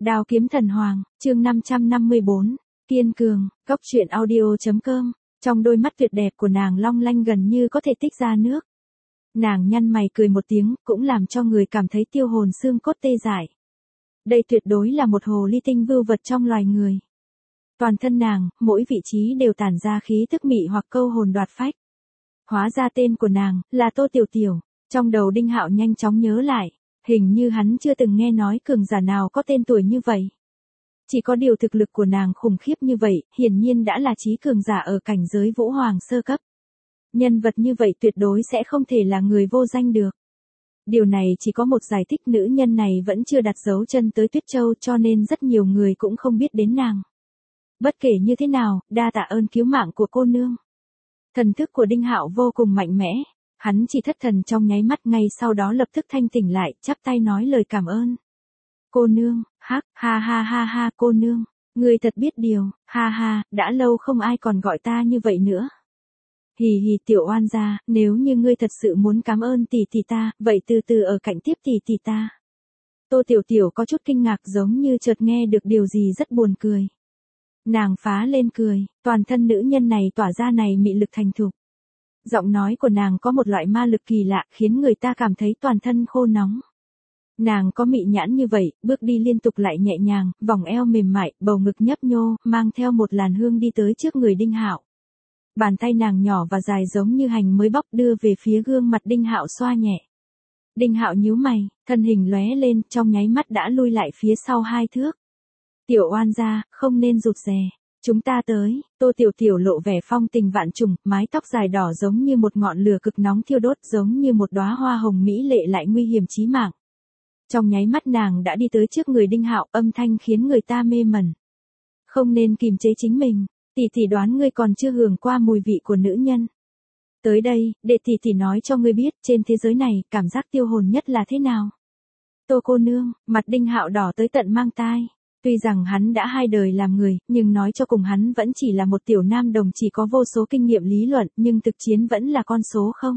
Đao kiếm thần hoàng, chương 554, kiên cường, Cốc truyện audio.com. Trong đôi mắt tuyệt đẹp của nàng long lanh gần như có thể tích ra nước. Nàng nhăn mày cười một tiếng, cũng làm cho người cảm thấy tiêu hồn xương cốt tê dại. Đây tuyệt đối là một hồ ly tinh vưu vật trong loài người. Toàn thân nàng, mỗi vị trí đều tản ra khí tức mị hoặc câu hồn đoạt phách. Hóa ra tên của nàng là Tô Tiểu Tiểu. Trong đầu Đinh Hạo nhanh chóng nhớ lại, hình như hắn chưa từng nghe nói cường giả nào có tên tuổi như vậy. Chỉ có điều thực lực của nàng khủng khiếp như vậy, hiển nhiên đã là trí cường giả ở cảnh giới vũ hoàng sơ cấp. Nhân vật như vậy tuyệt đối sẽ không thể là người vô danh được. Điều này chỉ có một giải thích, nữ nhân này vẫn chưa đặt dấu chân tới Tuyết Châu cho nên rất nhiều người cũng không biết đến nàng. Bất kể như thế nào, đa tạ ơn cứu mạng của cô nương. Thần thức của Đinh Hạo vô cùng mạnh mẽ, hắn chỉ thất thần trong nháy mắt, ngay sau đó lập tức thanh tỉnh lại, chắp tay nói lời cảm ơn. Cô nương, hắc, ha ha ha ha, cô nương, ngươi thật biết điều, ha ha, đã lâu không ai còn gọi ta như vậy nữa. Hì hì, tiểu oan gia, nếu như ngươi thật sự muốn cảm ơn tỷ tỷ ta, vậy từ từ ở cạnh tiếp tỷ tỷ ta. Tô Tiểu Tiểu có chút kinh ngạc, giống như chợt nghe được điều gì rất buồn cười. Nàng phá lên cười, toàn thân nữ nhân này tỏa ra này mị lực thành thục. Giọng nói của nàng có một loại ma lực kỳ lạ, khiến người ta cảm thấy toàn thân khô nóng. Nàng có mị nhãn như vậy, bước đi liên tục lại nhẹ nhàng, vòng eo mềm mại, bầu ngực nhấp nhô, mang theo một làn hương đi tới trước người Đinh Hạo. Bàn tay nàng nhỏ và dài giống như hành mới bóc đưa về phía gương mặt Đinh Hạo xoa nhẹ. Đinh Hạo nhíu mày, thân hình lóe lên, trong nháy mắt đã lui lại phía sau 2 thước. Tiểu oan gia, không nên rụt rè. Chúng ta tới. Tô Tiểu Tiểu lộ vẻ phong tình vạn trùng, mái tóc dài đỏ giống như một ngọn lửa cực nóng thiêu đốt, giống như một đóa hoa hồng mỹ lệ lại nguy hiểm chí mạng. Trong nháy mắt nàng đã đi tới trước người Đinh Hạo, âm thanh khiến người ta mê mẩn. Không nên kìm chế chính mình, tỷ tỷ đoán ngươi còn chưa hưởng qua mùi vị của nữ nhân. Tới đây, để tỷ tỷ nói cho ngươi biết, trên thế giới này, cảm giác tiêu hồn nhất là thế nào. Tô cô nương, mặt Đinh Hạo đỏ tới tận mang tai. Tuy rằng hắn đã 2 đời làm người, nhưng nói cho cùng hắn vẫn chỉ là một tiểu nam đồng, chỉ có vô số kinh nghiệm lý luận, nhưng thực chiến vẫn là con số không.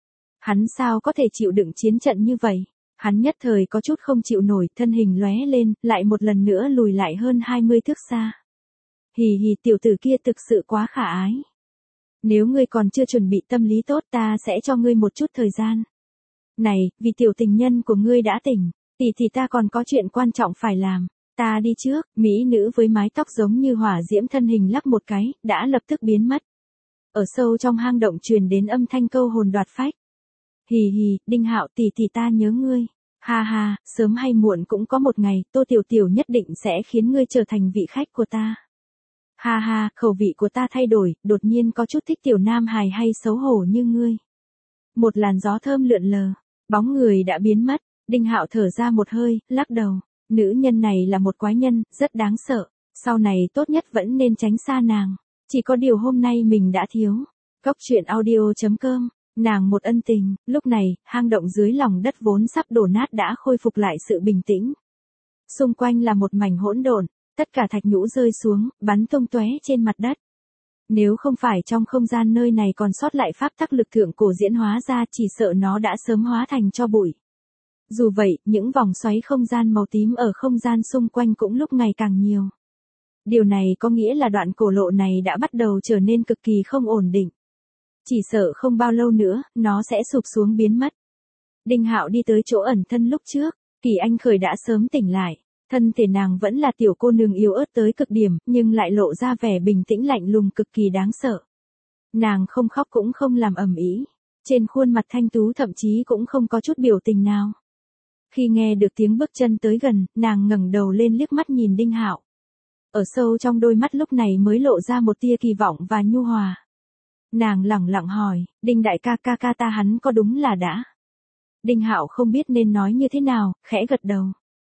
Hắn sao có thể chịu đựng chiến trận như vậy? Hắn nhất thời có chút không chịu nổi, thân hình lóe lên, lại một lần nữa lùi lại hơn 20 thước xa. Hì hì, tiểu tử kia thực sự quá khả ái. Nếu ngươi còn chưa chuẩn bị tâm lý tốt, ta sẽ cho ngươi một chút thời gian. Này, vì tiểu tình nhân của ngươi đã tỉnh, tỷ ta còn có chuyện quan trọng phải làm. Ta đi trước. Mỹ nữ với mái tóc giống như hỏa diễm thân hình lắc một cái, đã lập tức biến mất. Ở sâu trong hang động truyền đến âm thanh câu hồn đoạt phách. Hì hì, Đinh Hạo, tỷ ta nhớ ngươi. Ha ha, sớm hay muộn cũng có một ngày, Tô Tiểu Tiểu nhất định sẽ khiến ngươi trở thành vị khách của ta. Ha ha, khẩu vị của ta thay đổi, đột nhiên có chút thích tiểu nam hài hay xấu hổ như ngươi. Một làn gió thơm lượn lờ, bóng người đã biến mất. Đinh Hạo thở ra một hơi, lắc đầu. Nữ nhân này là một quái nhân, rất đáng sợ. Sau này tốt nhất vẫn nên tránh xa nàng. Chỉ có điều hôm nay mình đã thiếu. Cốc truyện audio.com. Nàng một ân tình. Lúc này, hang động dưới lòng đất vốn sắp đổ nát đã khôi phục lại sự bình tĩnh. Xung quanh là một mảnh hỗn độn. Tất cả thạch nhũ rơi xuống, bắn tung tóe trên mặt đất. Nếu không phải trong không gian nơi này còn sót lại pháp tắc lực thượng cổ diễn hóa ra, chỉ sợ nó đã sớm hóa thành tro bụi. Dù vậy, những vòng xoáy không gian màu tím ở không gian xung quanh cũng lúc ngày càng nhiều. Điều này có nghĩa là đoạn cổ lộ này đã bắt đầu trở nên cực kỳ không ổn định. Chỉ sợ không bao lâu nữa, nó sẽ sụp xuống biến mất. Đinh Hạo đi tới chỗ ẩn thân lúc trước, Kỳ Anh Khởi đã sớm tỉnh lại. Thân thể nàng vẫn là tiểu cô nương yếu ớt tới cực điểm, nhưng lại lộ ra vẻ bình tĩnh lạnh lùng cực kỳ đáng sợ. Nàng không khóc cũng không làm ầm ĩ, trên khuôn mặt thanh tú thậm chí cũng không có chút biểu tình nào. Khi nghe được tiếng bước chân tới gần, nàng ngẩng đầu lên liếc mắt nhìn Đinh Hạo. Ở sâu trong đôi mắt lúc này mới lộ ra một tia kỳ vọng và nhu hòa. Nàng lẳng lặng hỏi, Đinh đại ca ta hắn có đúng là đã. Đinh Hạo không biết nên nói như thế nào, khẽ gật đầu.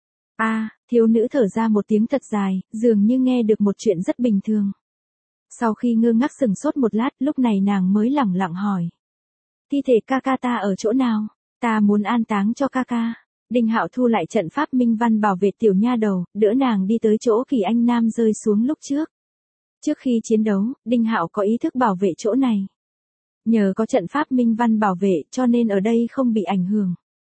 Thiếu nữ thở ra một tiếng thật dài, dường như nghe được một chuyện rất bình thường. Sau khi ngơ ngác sững sốt một lát, lúc này nàng mới lẳng lặng hỏi. Thi thể ca ta ở chỗ nào? Ta muốn an táng cho ca. Đinh Hạo thu lại trận pháp minh văn bảo vệ tiểu nha đầu, đỡ nàng đi tới chỗ Kỳ Anh Nam rơi xuống lúc trước. Trước khi chiến đấu, Đinh Hạo có ý thức bảo vệ chỗ này. Nhờ có trận pháp minh văn bảo vệ cho nên ở đây không bị ảnh hưởng.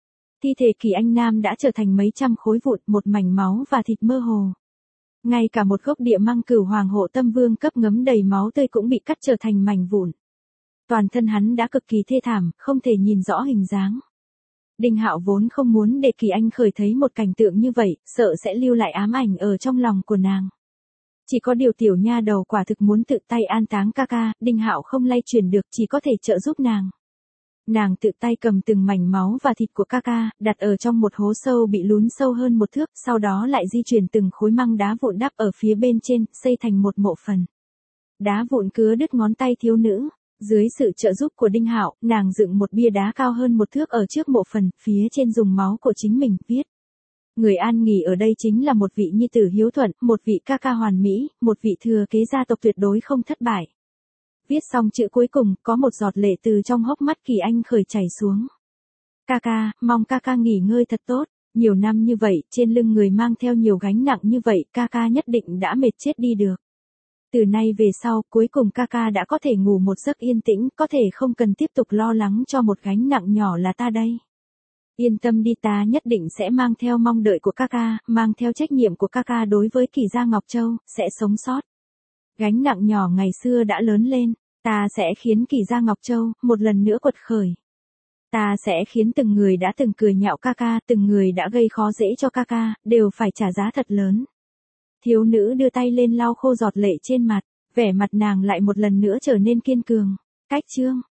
Thi thể Kỳ Anh Nam đã trở thành mấy trăm khối vụn, một mảnh máu và thịt mơ hồ. Ngay cả một gốc địa măng cửu hoàng hộ tâm vương cấp ngấm đầy máu tươi cũng bị cắt trở thành mảnh vụn. Toàn thân hắn đã cực kỳ thê thảm, không thể nhìn rõ hình dáng. Đinh Hạo vốn không muốn để Kỳ Anh Khởi thấy một cảnh tượng như vậy, sợ sẽ lưu lại ám ảnh ở trong lòng của nàng. Chỉ có điều tiểu nha đầu quả thực muốn tự tay an táng ca ca, Đinh Hạo không lay chuyển được, chỉ có thể trợ giúp nàng. Nàng tự tay cầm từng mảnh máu và thịt của ca ca, đặt ở trong một hố sâu bị lún sâu hơn một thước, sau đó lại di chuyển từng khối măng đá vụn đắp ở phía bên trên, xây thành một mộ phần. Đá vụn cứa đứt ngón tay thiếu nữ. Dưới sự trợ giúp của Đinh Hạo, nàng dựng một bia đá cao hơn một thước ở trước mộ phần, phía trên dùng máu của chính mình viết. Người an nghỉ ở đây chính là một vị nhi tử hiếu thuận, một vị ca ca hoàn mỹ, một vị thừa kế gia tộc tuyệt đối không thất bại. Viết xong chữ cuối cùng, có một giọt lệ từ trong hốc mắt Kỳ Anh Khởi chảy xuống. Ca ca, mong ca ca nghỉ ngơi thật tốt, nhiều năm như vậy, trên lưng người mang theo nhiều gánh nặng như vậy, ca ca nhất định đã mệt chết đi được. Từ nay về sau, cuối cùng ca ca đã có thể ngủ một giấc yên tĩnh, có thể không cần tiếp tục lo lắng cho một gánh nặng nhỏ là ta đây. Yên tâm đi, ta nhất định sẽ mang theo mong đợi của ca ca, mang theo trách nhiệm của ca ca đối với Kỳ gia Ngọc Châu, sẽ sống sót. Gánh nặng nhỏ ngày xưa đã lớn lên, ta sẽ khiến Kỳ gia Ngọc Châu một lần nữa quật khởi. Ta sẽ khiến từng người đã từng cười nhạo ca ca, từng người đã gây khó dễ cho ca ca, đều phải trả giá thật lớn. Thiếu nữ đưa tay lên lau khô giọt lệ trên mặt, vẻ mặt nàng lại một lần nữa trở nên kiên cường. Cách chương